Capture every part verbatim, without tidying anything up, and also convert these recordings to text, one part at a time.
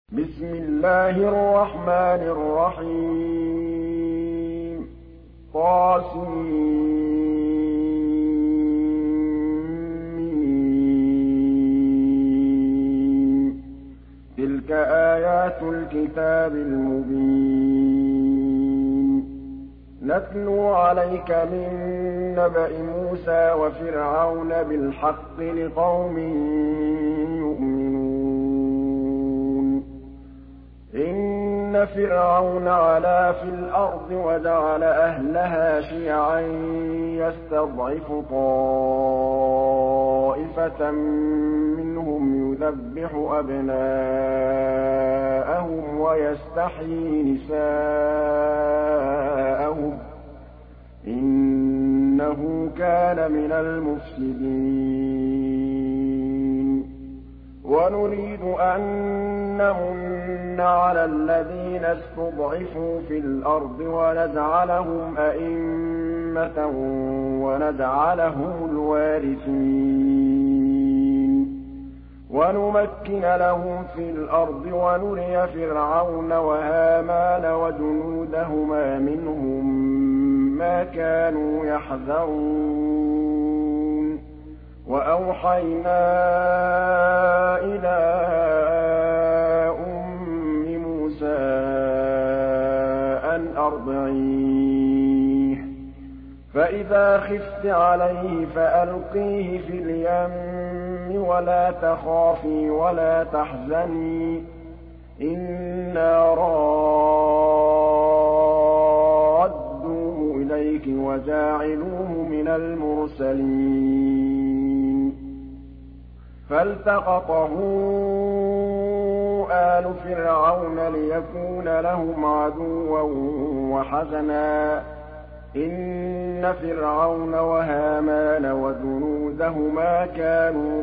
بسم الله الرحمن الرحيم طاسمين تلك آيات الكتاب المبين نتلو عليك من نبأ موسى وفرعون بالحق لقوم يؤمنون إن فرعون علا في الأرض وجعل أهلها شيعا يستضعف طائفة منهم يذبح أبناءهم ويستحيي نساءهم إنه كان من المفسدين ونريد أن نمن على الذين استضعفوا في الأرض ونجعلهم أئمة ونجعلهم الوارثين ونمكن لهم في الأرض ونري فرعون وهامان وجنودهما منهم ما كانوا يحذرون وأوحينا إلى أم موسى أن أرضعيه فإذا خفت عليه فألقيه في اليم ولا تخافي ولا تحزني إنا رادوه إليك وجاعلوه من المرسلين فالتقطه آل فرعون ليكون لهم عدوا وحزنا إن فرعون وهامان وجنودهما كانوا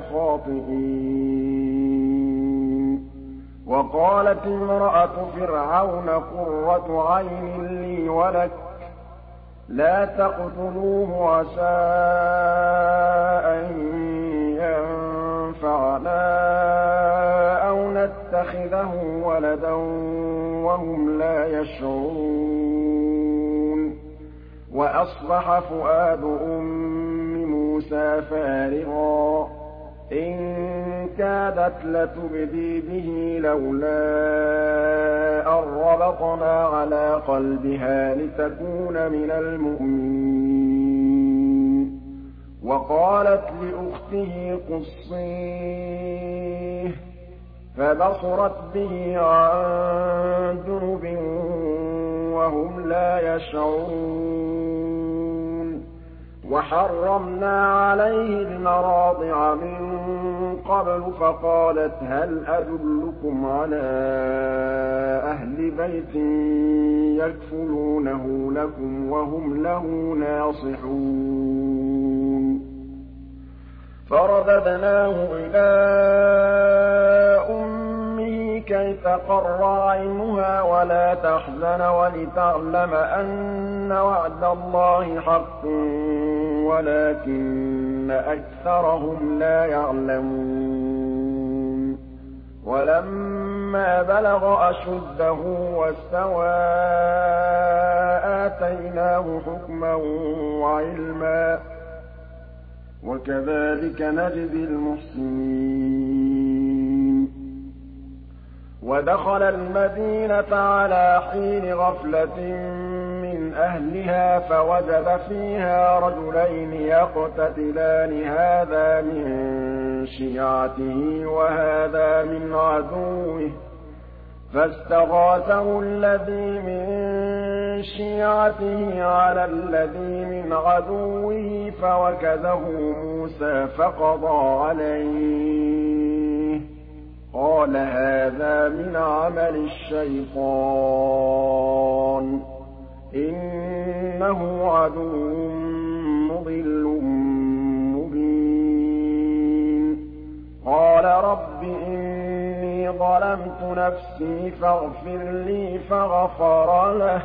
خاطئين وقالت امرأة فرعون قرة عين لي ولك لا تقتلوه عسى أن ينفعنا أو نتخذه ولدا وهم لا يشعرون وأصبح فؤاد أم موسى فارغا إن كادت لتبدي به لولا أن ربطنا على قلبها لتكون من المؤمنين وقالت لأخته قصيه فبصرت به عن جنب وهم لا يشعرون وحرمنا عليه المراضع من قبل فقالت هل أدلكم على أهل بيت يكفلونه لكم وهم له ناصحون فرددناه إلى أمه كي تقر عينها ولا تحزن ولتعلم أن وعد الله حق ولكن أكثرهم لا يعلمون ولما بلغ أشده واستوى آتيناه حكما وعلما وكذلك نجزي المحسنين ودخل المدينة على حين غفلة من أهلها فوجد فيها رجلين يقتتلان هذا من شيعته وهذا من عدوه فاستغاثه الذي من شيعته على الذي من عدوه فوكزه موسى فقضى عليه قال هذا من عمل الشيطان إنه عدو مضل مبين قال رب إني ظلمت نفسي فاغفر لي فغفر له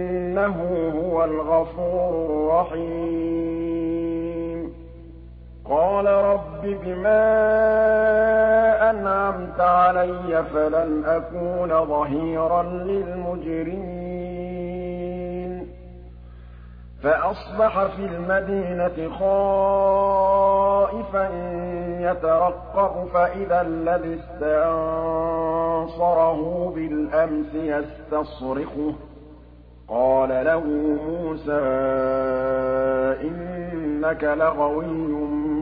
إنه هو الغفور الرحيم قَالَ رَبِّ بِمَا أَنْعَمْتَ عَلَيَّ فَلَنْ أَكُونَ ظَهِيرًا لِّلْمُجْرِمِينَ فَأَصْبَحَ فِي الْمَدِينَةِ خَائِفًا يَتَرَقَّبُ فَإِذَا الَّذِي اسْتَنصَرَهُ بِالْأَمْسِ يَسْتَصْرِخُهُ قَالَ لَهُ مُوسَىٰ إِنَّكَ لَغَوِيٌّ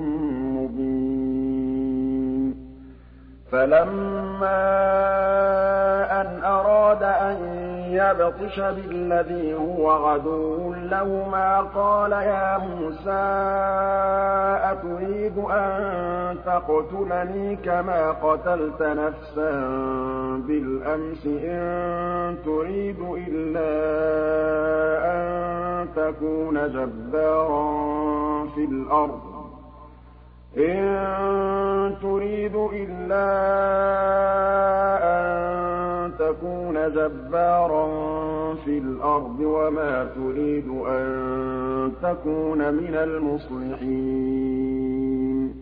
مُّبِينٌ فَلَمَّا أَنْ أَرَادَ أَن يَبْطِشَ بِالَّذِي هُوَ عَدُوٌّ لَّهُمَا قَالَ يَا مُوسَىٰ أَتُرِيدُ أَن تَقْتُلَنِي كَمَا قَتَلْتَ نَفْسًا بِالْأَمْسِ إِن تُرِيدُ إِلَّا أَن تَكُونَ جَبَّارًا فِي الْأَرْضِ إِن تُرِيدُ إِلَّا أَن تَكُونَ جَبَّارًا فِي الْأَرْضِ وَمَا تُرِيدُ أَن تَكُونَ مِنَ الْمُصْلِحِينَ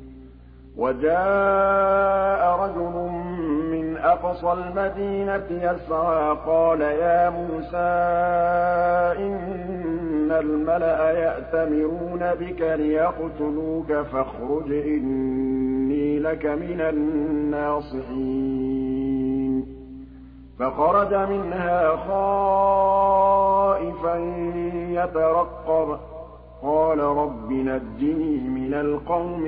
وَجَاءَ رَجُلٌ مِّنْ أَقْصَى الْمَدِينَةِ يَسْعَىٰ قَالَ يَا مُوسَىٰ إِنَّ الْمَلَأَ يَأْتَمِرُونَ بِكَ لِيَقْتُلُوكَ فَاخْرُجْ إِنِّي لَكَ مِنَ النَّاصِحِينَ فَخَرَجَ مِنْهَا خَائِفًا يَتَرَقَّبُ قَالَ رَبِّ نَجِّنِي مِنَ الْقَوْمِ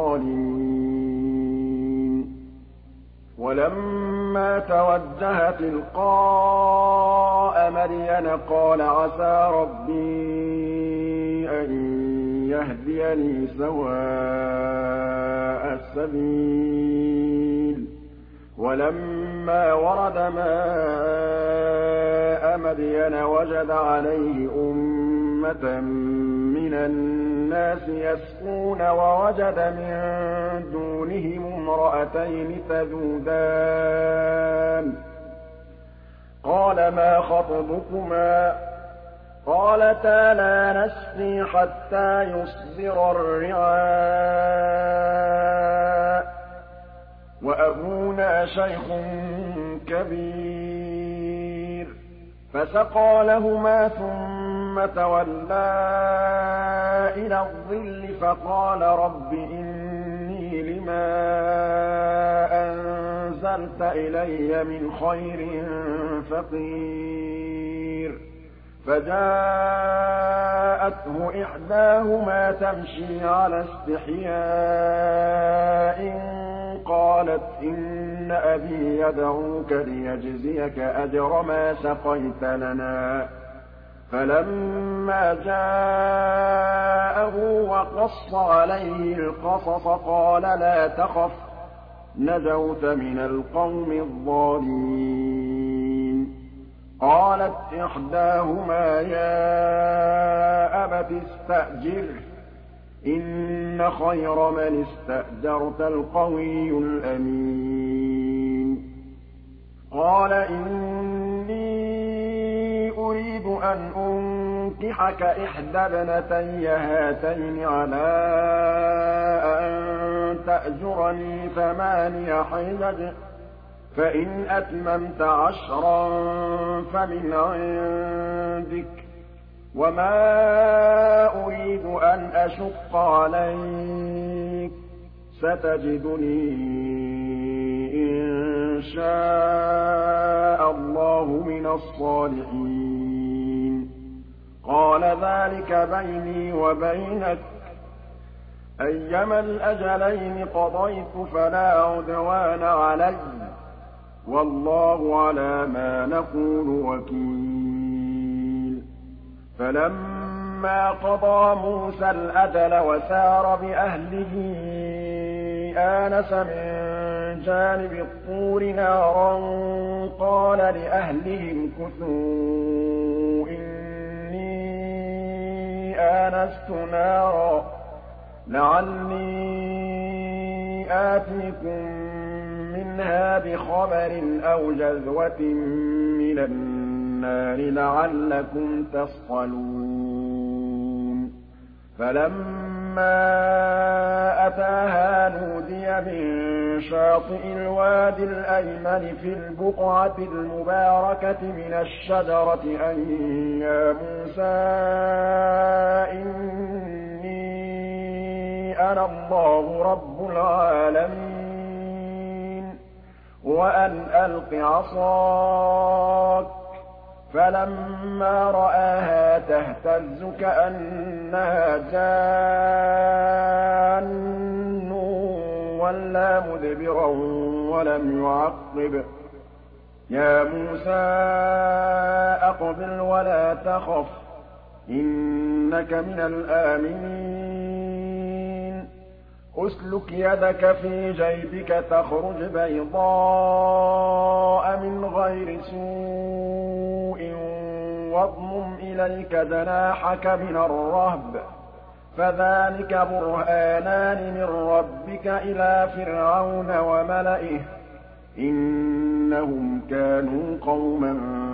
الظَّالِمِينَ وَلَمَّا تَوَجَّهَ تِلْقَاءَ مَدْيَنَ قَالَ عَسَىٰ رَبِّي أَن يَهْدِيَنِي سَوَاءَ السَّبِيلِ وَلَمَّا وَرَدَ مَاءَ مَدْيَنَ وَجَدَ عَلَيْهِ أُمَّةً مِّنَ النَّاسِ يَسْقُونَ وَوَجَدَ مِن دُونِهِمُ امْرَأَتَيْنِ تَذُودَانِ قَالَ مَا خَطْبُكُمَا قَالَتَا لَا نَسْقِي حَتَّىٰ يُصْدِرَ الرِّعَاءُ وَأَبُونَا شَيْخٌ كَبِيرٌ فَسَقَىٰ لَهُمَا ثُمَّ تَوَلَّىٰ إِلَى الظِّلِّ فَقَالَ رَبِّ إِنِّي لِمَا أَنزَلْتَ إِلَيَّ مِنْ خَيْرٍ فَقِيرٌ فَجَاءَتْهُ إِحْدَاهُمَا تَمْشِي عَلَى اسْتِحْيَاءٍ قَالَتْ إِنَّ أَبِي يَدْعُوكَ لِيَجْزِيَكَ أَجْرَ مَا سَقَيْتَ لَنَا فَلَمَّا جَاءَهُ وَقَصَّ عَلَيْهِ الْقَصَصَ قَالَ لَا تَخَفْ نَجَوْتَ مِنَ الْقَوْمِ الظَّالِمِينَ قَالَتْ إِحْدَاهُمَا يَا أَبَتِ اسْتَأْجِرْهُ إِنَّ خَيْرَ مَنِ اسْتَأْجَرْتَ الْقَوِيُّ الْأَمِينُ قَالَ إِنِّي أُرِيدُ أَنْ أُنكِحَكَ إِحْدَى ابْنَتَيَّ هَاتَيْنِ عَلَىٰ أَن تَأْجُرَنِي ثَمَانِيَ حِجَجٍ فَإِنْ أَتْمَمْتَ عَشْرًا فَمِنْ عِندِكَ وَمَا أُرِيدُ أَنْ أَشُقَّ عَلَيْكَ سَتَجِدُنِي إِن شَاءَ اللَّهُ مِنَ الصَّالِحِينَ قَالَ ذَٰلِكَ بَيْنِي وَبَيْنَكَ أَيَّمَا الْأَجَلَيْنِ قَضَيْتُ فَلَا عُدْوَانَ عَلَيَّ وَاللَّهُ عَلَىٰ مَا نَقُولُ وَكِيلٌ فَلَمَّا قَضَىٰ مُوسَى الْأَجَلَ وَسَارَ بِأَهْلِهِ آنَسَ مِن جَانِبِ الطُّورِ نَارًا قَالَ لِأَهْلِهِ امْكُثُوا إِنِّي آنَسْتُ نَارًا لَعَلِّي آتِيكُم مِّنْهَا بِخَبَرٍ أَوْ جَذْوَةٍ مِّنَ النَّارِ لَعَلَّكُمْ تَصْطَلُونَ فَلَمَّا أتاها نودي من شاطئ الوادي الأيمن في البقعة المباركة من الشجرة أن يا موسى إني أنا الله رب العالمين وأن ألق عصاك فلما رآها تهتز كأنها جان وَلَّىٰ مُدْبِرًا وَلَمْ يُعَقِّبْ يَا مُوسَىٰ أَقْبِلْ وَلَا تَخَفْ إِنَّكَ مِنَ الْآمِنِينَ أُسْلُكْ يَدَكَ فِي جَيْبِكَ تَخْرُجْ بَيْضَاءَ مِنْ غَيْرِ سُوءٍ وَاضْمُمْ إِلَيْكَ جَنَاحَكَ مِنَ الرَّهْبِ ۖ فَذَٰلِكَ بُرْهَانَانِ مِن رَّبِّكَ إِلَىٰ فِرْعَوْنَ وَمَلَئِهِ ۖ إِنَّهُمْ كَانُوا قَوْمًا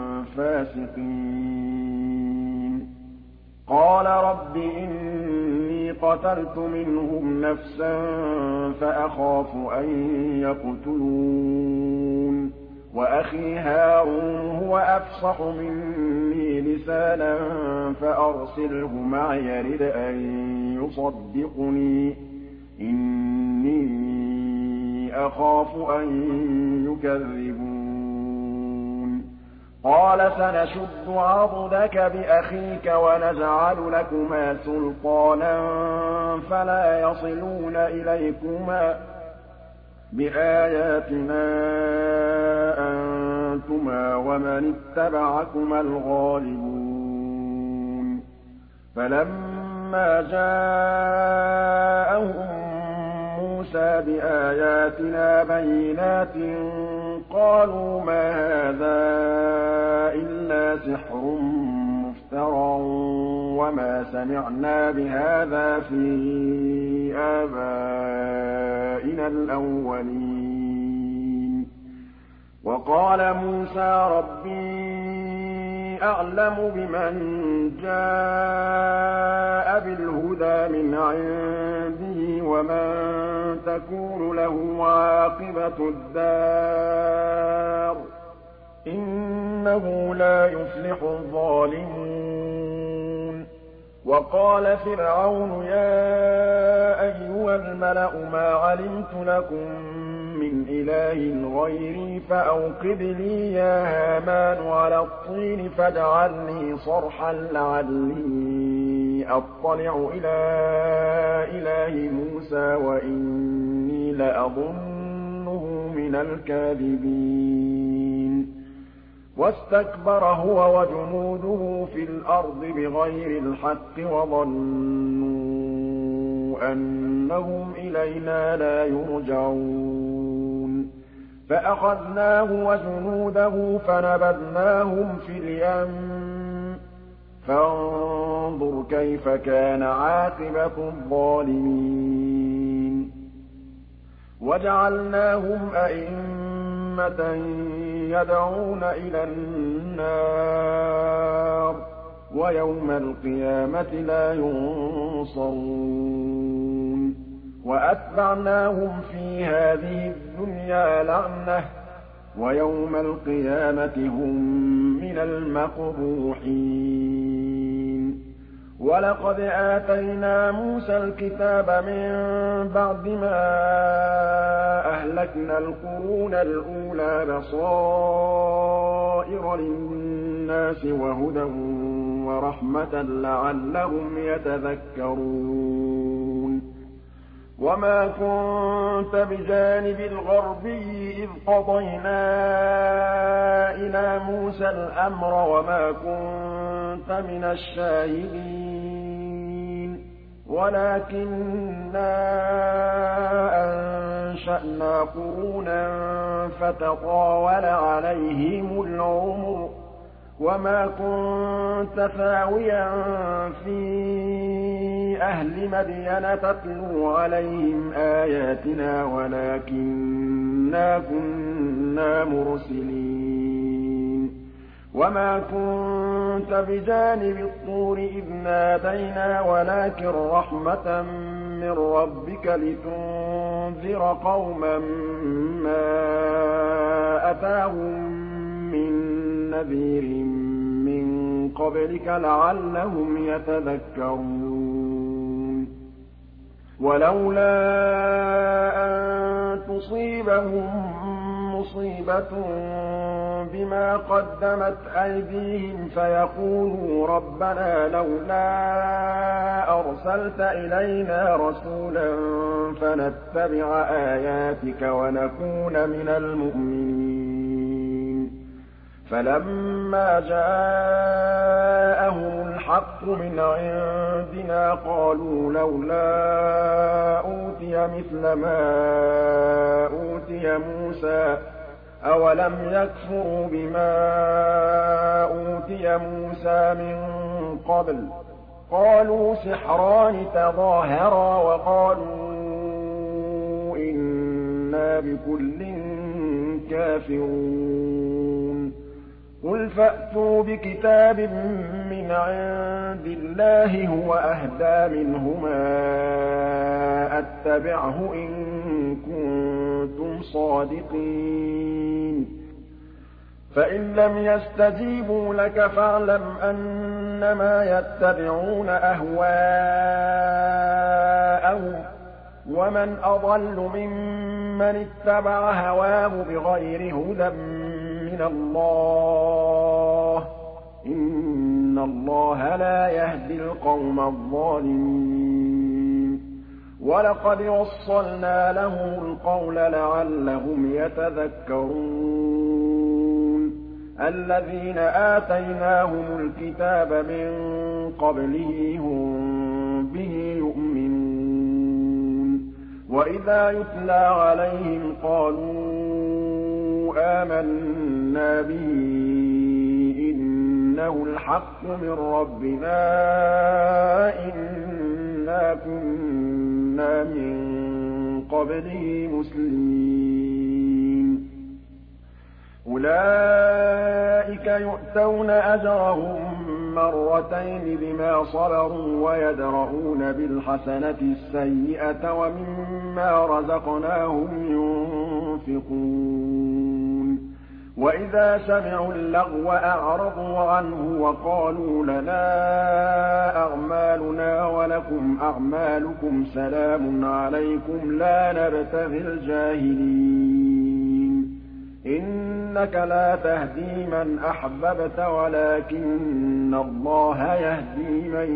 فَاسِقِينَ قَالَ رَبِّ إِنِّي قَتَلْتُ مِنْهُمْ نَفْسًا فَأَخَافُ أَن يَقْتُلُونِ وَأَخِي هَارُونُ هُوَ أَفْصَحُ مِنِّي لِسَانًا فَأَرْسِلْهُ مَعِيَ رِدْءًا أَن يُصَدِّقُنِي إِنِّي أَخَافُ أَن يُكَذِّبُونِ قَالَ سَنَشُدُّ عَضُدَكَ بِأَخِيكَ وَنَجْعَلُ لَكُمَا سُلْطَانًا فَلَا يَصِلُونَ إِلَيْكُمَا بِآيَاتِنَا أَنتُمَا وَمَنِ اتَّبَعَكُمَا الْغَالِبُونَ فَلَمَّا جَاءَهُم مُّوسَىٰ بِآيَاتِنَا بَيِّنَاتٍ قَالُوا مَا هَٰذَا إِلَّا سِحْرٌ مُّفْتَرًى وَمَا سَمِعْنَا بِهَٰذَا فِي آبَائِنَا الْأَوَّلِينَ وَقَالَ مُوسَىٰ رَبِّي أَعْلَمُ بِمَن جَاءَ بِالْهُدَىٰ مِنْ عِندِهِ وَمَن تَكُونُ لَهُ عَاقِبَةُ الدَّارِ ۖ إِنَّهُ لَا يُفْلِحُ الظَّالِمُونَ وَقَالَ فِرْعَوْنُ يَا أَيُّهَا الْمَلَأُ مَا عَلِمْتُ لَكُم مِّنْ إِلَٰهٍ غَيْرِي فَأَوْقِدْ لِي يَا هَامَانُ عَلَى الطِّينِ فاجْعَل لِّي صَرْحًا لَّعَلِّي أَطَّلِعُ إِلَىٰ إِلَٰهِ مُوسَىٰ وَإِنِّي لَأَظُنُّهُ مِنَ الْكَاذِبِينَ وَاسْتَكْبَرَ هُوَ وَجُنُودُهُ فِي الْأَرْضِ بِغَيْرِ الْحَقِّ وَظَنُّوا أَنَّهُمْ إِلَيْنَا لَا يُرْجَعُونَ فَأَخَذْنَاهُ وَجُنُودَهُ فَنَبَذْنَاهُمْ فِي الْيَمِّ فَانظُرْ كَيْفَ كَانَ عَاقِبَةُ الظَّالِمِينَ وَجَعَلْنَاهُمْ أَئِمَّةً يَدْعُونَ إِلَى النَّارِ وَيَوْمَ الْقِيَامَةِ لَا يُنصَرُونَ وَأَتْبَعْنَاهُمْ فِي هَٰذِهِ الدُّنْيَا لَعْنَةً وَيَوْمَ الْقِيَامَةِ هُم مِّنَ الْمَقْبُوحِينَ وَلَقَدْ آتَيْنَا مُوسَى الْكِتَابَ مِن بَعْدِ مَا أَهْلَكْنَا الْقُرُونَ الْأُولَىٰ بَصَائِرَ لِلنَّاسِ وَهُدًى وَرَحْمَةً لَّعَلَّهُمْ يَتَذَكَّرُونَ وَمَا كُنتَ بِجَانِبِ الْغَرْبِيِّ إِذْ قَضَيْنَا إِلَىٰ مُوسَى الْأَمْرَ وَمَا كُنتَ مِنَ الشَّاهِدِينَ وَلَٰكِنَّا أَنشَأْنَا قُرُونًا فَتَطَاوَلَ عَلَيْهِمُ الْعُمُرُ وَمَا كُنتَ ثَاوِيًا فِي أَهْلِ مَدْيَنَ تَتْلُو عَلَيْهِمْ آيَاتِنَا وَلَٰكِنَّا كُنَّا مُرْسِلِينَ وَمَا كُنتَ بِجَانِبِ الطُّورِ إِذْ نَادَيْنَا وَلَٰكِن رَّحْمَةً مِّن رَّبِّكَ لِتُنذِرَ قَوْمًا مَّا أَتَاهُم مِّن نَّذِيرٍ مِّن قَبْلِكَ لَعَلَّهُمْ يَتَذَكَّرُونَ وَلَوْلَا أَن تُصِيبَهُم مُّصِيبَةٌ بِمَا قَدَّمَتْ أَيْدِيهِمْ فَيَقُولُوا رَبَّنَا لَوْلَا أَرْسَلْتَ إِلَيْنَا رَسُولًا فَنَتَّبِعَ آيَاتِكَ وَنَكُونَ مِنَ الْمُؤْمِنِينَ فَلَمَّا جَاءَهُمُ الْحَقُّ مِنْ عِندِنَا قَالُوا لَوْلَا أُوتِيَ مِثْلَ مَا أُوتِيَ مُوسَىٰ أَوَلَمْ يَكْفُرُوا بِمَا أُوتِيَ مُوسَىٰ مِن قَبْلُ ۖ قَالُوا سِحْرَانِ تَظَاهَرَا وَقَالُوا إِنَّا بِكُلٍّ كَافِرُونَ قُلْ فَأْتُوا بِكِتَابٍ مِّنْ عِندِ اللَّهِ هُوَ أَهْدَىٰ مِنْهُمَا أَتَّبِعْهُ إِن كُنتُمْ صَادِقِينَ فَإِن لَّمْ يَسْتَجِيبُوا لَكَ فَاعْلَمْ أَنَّمَا يَتَّبِعُونَ أَهْوَاءَهُمْ ۚ وَمَنْ أَضَلُّ مِمَّنِ اتَّبَعَ هَوَاهُ بِغَيْرِ هُدًى مِّنَ اللَّهِ ۚ إِنَّ اللَّهَ لَا يَهْدِي الْقَوْمَ الظَّالِمِينَ وَلَقَدْ وَصَّلْنَا لَهُمُ الْقَوْلَ لَعَلَّهُمْ يَتَذَكَّرُونَ الَّذِينَ آتَيْنَاهُمُ الْكِتَابَ مِن قَبْلِهِ هُم بِهِ يُؤْمِنُونَ وَإِذَا يُتْلَىٰ عَلَيْهِمْ قَالُوا آمَنَّا بِهِ إِنَّهُ الْحَقُّ مِن رَّبِّنَا إِنَّا كُنَّا مِن قَبْلِهِ مُسْلِمِينَ أُولَٰئِكَ يُؤْتَوْنَ أَجْرَهُم مَّرَّتَيْنِ بِمَا صَبَرُوا وَيَدْرَءُونَ بِالْحَسَنَةِ السَّيِّئَةَ وَمِمَّا رَزَقْنَاهُمْ يُنفِقُونَ وَإِذَا سَمِعُوا اللَّغْوَ أَعْرَضُوا عَنْهُ وَقَالُوا لَنَا أَعْمَالُنَا وَلَكُمْ أَعْمَالُكُمْ سَلَامٌ عَلَيْكُمْ لَا نَبْتَغِي الْجَاهِلِينَ إِنَّكَ لَا تَهْدِي مَنْ أَحْبَبْتَ وَلَٰكِنَّ اللَّهَ يَهْدِي مَن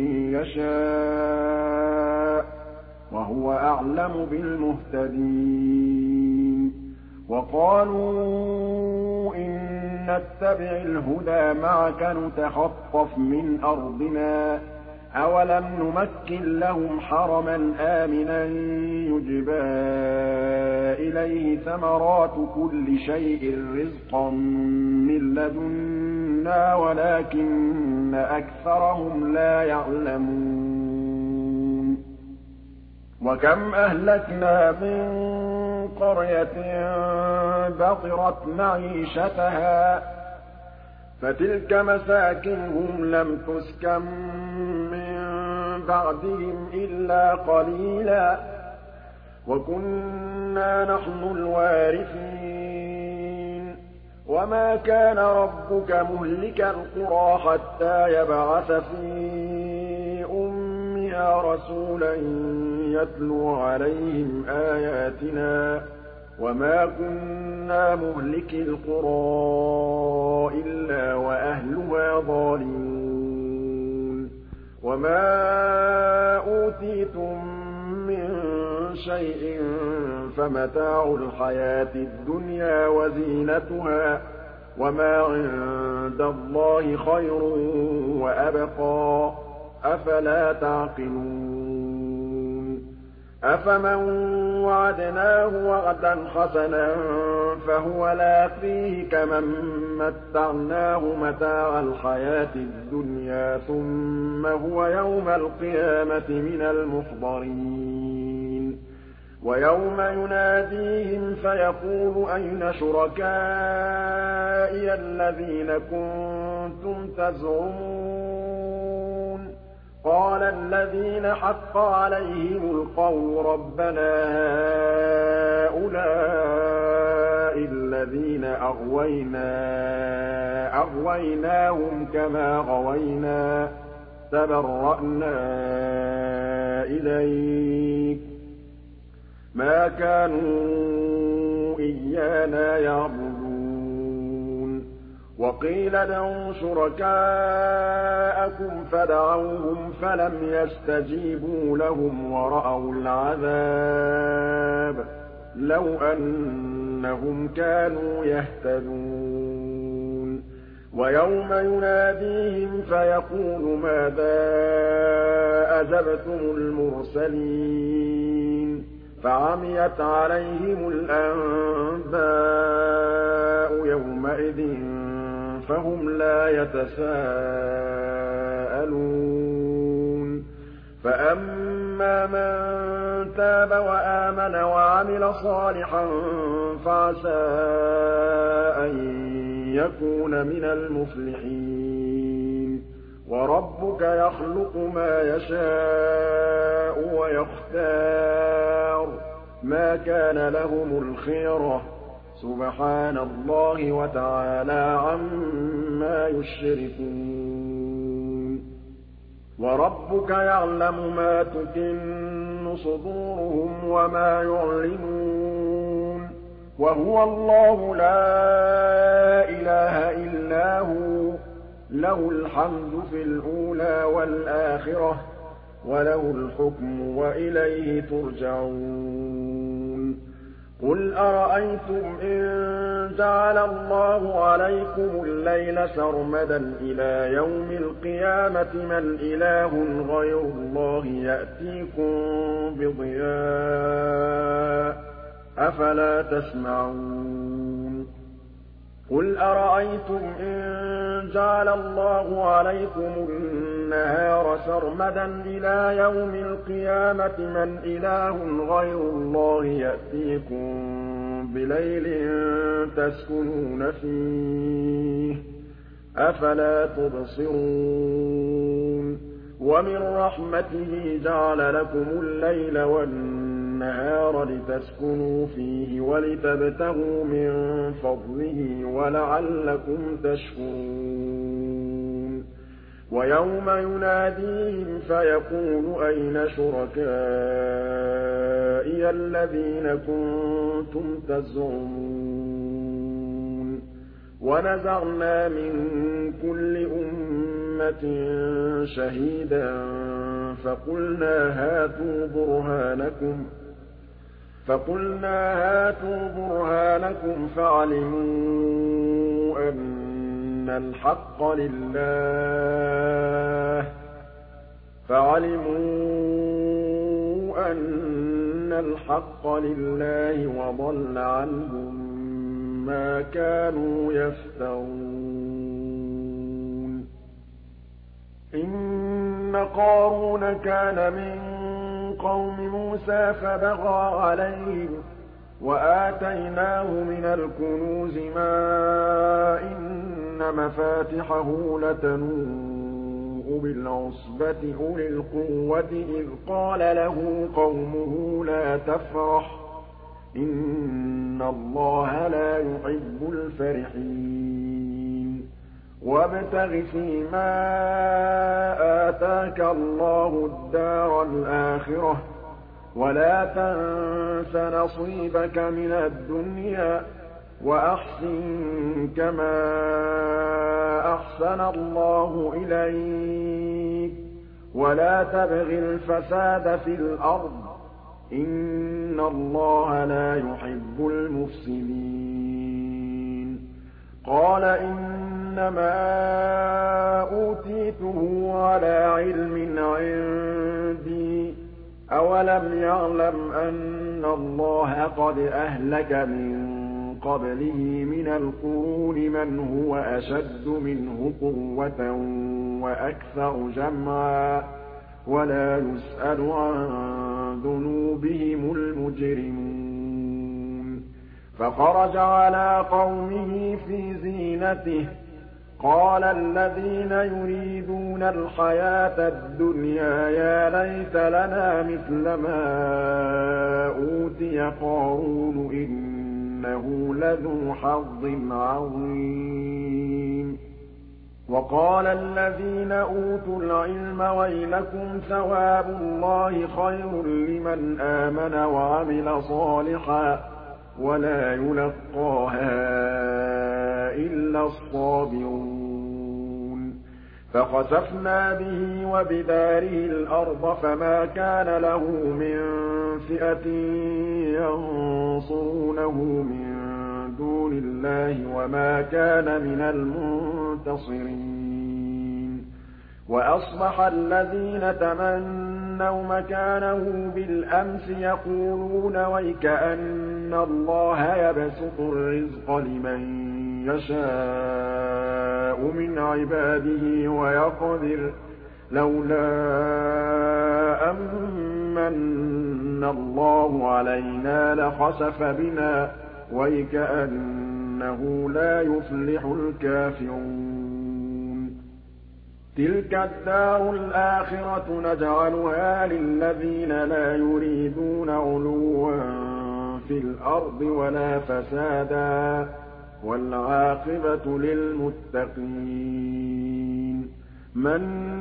يَشَاءُ ۚ وَهُوَ أَعْلَمُ بِالْمُهْتَدِينَ وَقَالُوا إِن نَّتَّبِعِ الْهُدَىٰ مَعَكَ نُتَخَطَّفْ مِنْ أَرْضِنَا ۚ أَوَلَمْ نُمَكِّن لَّهُمْ حَرَمًا آمِنًا يُجْبَىٰ إِلَيْهِ ثَمَرَاتُ كُلِّ شَيْءٍ رِّزْقًا مِّن لَّدُنَّا وَلَٰكِنَّ أَكْثَرَهُمْ لَا يَعْلَمُونَ وَكَمْ أَهْلَكْنَا مِن قَرْيَةٍ بَطِرَتْ مَعِيشَتَهَا فَتِلْكَ مَسَاكِنُهُمْ لَمْ تُسْكَن مِّن بَعْدِهِمْ إِلَّا قَلِيلًا وَكُنَّا نَحْنُ الْوَارِثِينَ وَمَا كَانَ رَبُّكَ مُهْلِكَ الْقُرَىٰ حَتَّىٰ يَبْعَثَ فِي أُمِّهَا رَسُولًا يَتْلُو عَلَيْهِمْ آيَاتِنَا ۚ وَمَا كُنَّا مُهْلِكِي الْقُرَىٰ إِلَّا وَأَهْلُهَا ظَالِمُونَ وَمَا أُوتِيتُم مِّن شَيْءٍ فَمَتَاعُ الْحَيَاةِ الدُّنْيَا وَزِينَتُهَا ۚ وَمَا عِندَ اللَّهِ خَيْرٌ وَأَبْقَىٰ ۚ أَفَلَا تَعْقِلُونَ أَفَمَن وَعَدْنَاهُ وَعْدًا حَسَنًا فَهُوَ لَاقِيهِ كَمَن مَّتَّعْنَاهُ مَتَاعَ الْحَيَاةِ الدُّنْيَا ثُمَّ هُوَ يَوْمَ الْقِيَامَةِ مِنَ الْمُحْضَرِينَ وَيَوْمَ يُنَادِيهِمْ فَيَقُولُ أَيْنَ شُرَكَائِيَ الَّذِينَ كُنتُمْ تَزْعُمُونَ قَالَ الَّذِينَ حَقَّ عَلَيْهِمُ الْقَوْلُ رَبَّنَا هَٰؤُلَاءِ الَّذِينَ أَغْوَيْنَا أَغْوَيْنَاهُمْ كَمَا غَوَيْنَا تَبَرَّأْنَا إِلَيْكَ مَا كَانُوا إِيَّانَا يَعْبُدُونَ وَقِيلَ ادْعُوا شُرَكَاءَكُمْ فَدَعَوْهُمْ فَلَمْ يَسْتَجِيبُوا لَهُمْ وَرَأَوُا الْعَذَابَ لَوْ أَنَّهُمْ كَانُوا يَهْتَدُونَ وَيَوْمَ يُنَادِيهِمْ فَيَقُولُ مَاذَا أَجَبْتُمُ الْمُرْسَلِينَ فَعَمِيَتْ عَلَيْهِمُ الْأَنبَاءُ يَوْمَئِذٍ فَهُمْ لَا يَتَسَاءَلُونَ فَأَمَّا مَن تَابَ وَآمَنَ وَعَمِلَ صَالِحًا فَعَسَىٰ أَن يَكُونَ مِنَ الْمُفْلِحِينَ وَرَبُّكَ يَخْلُقُ مَا يَشَاءُ وَيَخْتَارُ مَا كَانَ لَهُمُ الْخِيَرَةُ سُبْحَانَ اللَّهِ وَتَعَالَىٰ عَمَّا يُشْرِكُونَ وَرَبُّكَ يَعْلَمُ مَا تُكِنُّ صُدُورُهُمْ وَمَا يُعْلِنُونَ وَهُوَ اللَّهُ لَا إِلَٰهَ إِلَّا هُوَ لَهُ الْحَمْدُ فِي الْأُولَىٰ وَالْآخِرَةِ وَلَهُ الْحُكْمُ وَإِلَيْهِ تُرْجَعُونَ قُلْ أَرَأَيْتُمْ إِن جَعَلَ اللَّهُ عَلَيْكُمُ اللَّيْلَ سَرْمَدًا إِلَىٰ يَوْمِ الْقِيَامَةِ مَنْ إِلَٰهٌ غَيْرُ اللَّهِ يَأْتِيكُم بِضِيَاءٍ أَفَلَا تَسْمَعُونَ قُلْ أَرَأَيْتُمْ إِن جَعَلَ اللَّهُ عَلَيْكُمُ النَّهَارَ سَرْمَدًا إِلَىٰ يَوْمِ الْقِيَامَةِ مَنْ إِلَٰهٌ غَيْرُ اللَّهِ يَأْتِيكُم بِلَيْلٍ تَسْكُنُونَ فِيهِ ۖ أَفَلَا تُبْصِرُونَ وَمِن رَّحْمَتِهِ جَعَلَ لَكُمُ اللَّيْلَ وَالنَّهَارَ لِتَسْكُنُوا فِيهِ وَلِتَبْتَغُوا مِن فَضْلِهِ وَلَعَلَّكُمْ تَشْكُرُونَ وَيَوْمَ يُنَادِيهِمْ فَيَقُولُ أَيْنَ شُرَكَائِيَ الَّذِينَ كُنتُمْ تَزْعُمُونَ وَنَزَعْنَا مِن كُلِّ أُمَّةٍ شَهِيدًا فَقُلْنَا هَاتُوا بُرْهَانَكُمْ فَقُلْنَا هَاتُوا بُرْهَانَكُمْ فَعَلِمُوا أَنَّ الْحَقَّ لِلَّهِ فَعَلِمُوا أَنَّ الْحَقَّ لِلَّهِ وَضَلَّ عَنْهُم مَّا كَانُوا يَفْتَرُونَ إِنَّ قَارُونَ كَانَ مِن قَوْمِ مُوسَىٰ فَبَغَىٰ عَلَيْهِمْ وَآتَيْنَاهُ مِنَ الْكُنُوزِ مَا إِنَّ مَفَاتِحَهُ لَتَنُوءُ بِالْعُصْبَةِ أُولِي الْقُوَّةِ إِذْ قَالَ لَهُ قَوْمُهُ لَا تَفْرَحْ إِنَّ اللَّهَ لَا يُحِبُّ الْفَرِحِينَ وَابْتَغِ فِيمَا آتَاكَ اللَّهُ الدَّارَ الْآخِرَةَ وَلَا تَنسَ نَصِيبَكَ مِنَ الدُّنْيَا وَأَحْسِن كَمَا أَحْسَنَ اللَّهُ إِلَيْكَ وَلَا تَبْغِ الْفَسَادَ فِي الْأَرْضِ إِنَّ اللَّهَ لَا يُحِبُّ الْمُفْسِدِينَ قَالَ إِنَّمَا أُوتِيتُهُ عَلَىٰ عِلْمٍ عِندِي ۚ أَوَلَمْ يَعْلَمْ أَنَّ اللَّهَ قَدْ أَهْلَكَ مِن قَبْلِهِ مِنَ الْقُرُونِ مَنْ هُوَ أَشَدُّ مِنْهُ قُوَّةً وَأَكْثَرُ جَمْعًا ولا يسأل عن ذنوبهم المجرمون فخرج على قومه في زينته قال الذين يريدون الحياة الدنيا يا ليت لنا مثل ما أوتي قارون إنه لذو حظ عظيم وقال الذين أوتوا العلم ويلكم ثواب الله خير لمن آمن وعمل صالحا ولا يلقاها إلا الصابرون فخسفنا به وبداره الأرض فما كان له من فئة ينصرونه من دون الله وما كان من المنتصرين وأصبح الذين تمنوا مكانه بالأمس يقولون ويكأن الله يبسط الرزق لمن يشاء من عباده ويقدر لولا أمن الله علينا لخسف بنا ويكأنه لا يفلح الكافرون تلك الدار الآخرة نجعلها للذين لا يريدون علوا في الأرض ولا فسادا والعاقبة للمتقين من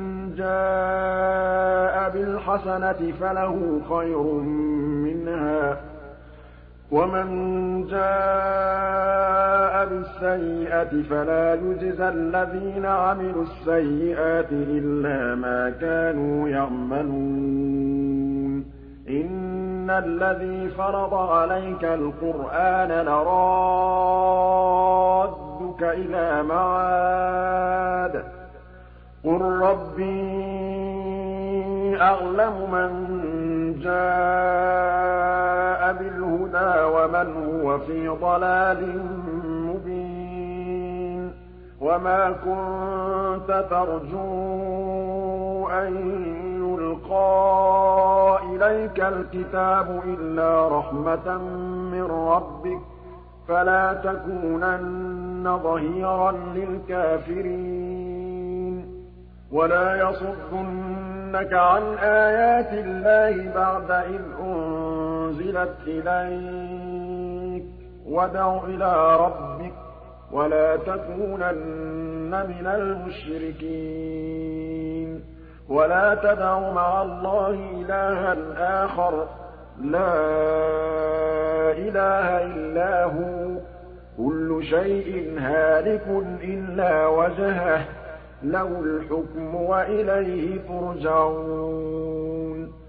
جاء بالحسنة فله خير منها ومن جاء بالسيئة فلا يجزى الذين عملوا السيئات إلا ما كانوا يعملون إن الذي فرض عليك القرآن لرادك إلى معاد قل ربي أعلم من جاء بالهدى ومن هو في ضلال مبين وما كنت ترجو أن يلقى إليك الكتاب إلا رحمة من ربك فلا تكونن ظهيرا للكافرين ولا يصدنك عن آيات الله بعد إذ أنزلت إليك وادع إلى ربك ولا تكونن من المشركين ولا تدع مع الله إلها آخر لا إله إلا هو كل شيء هالك إلا وجهه له الحكم وإليه ترجعون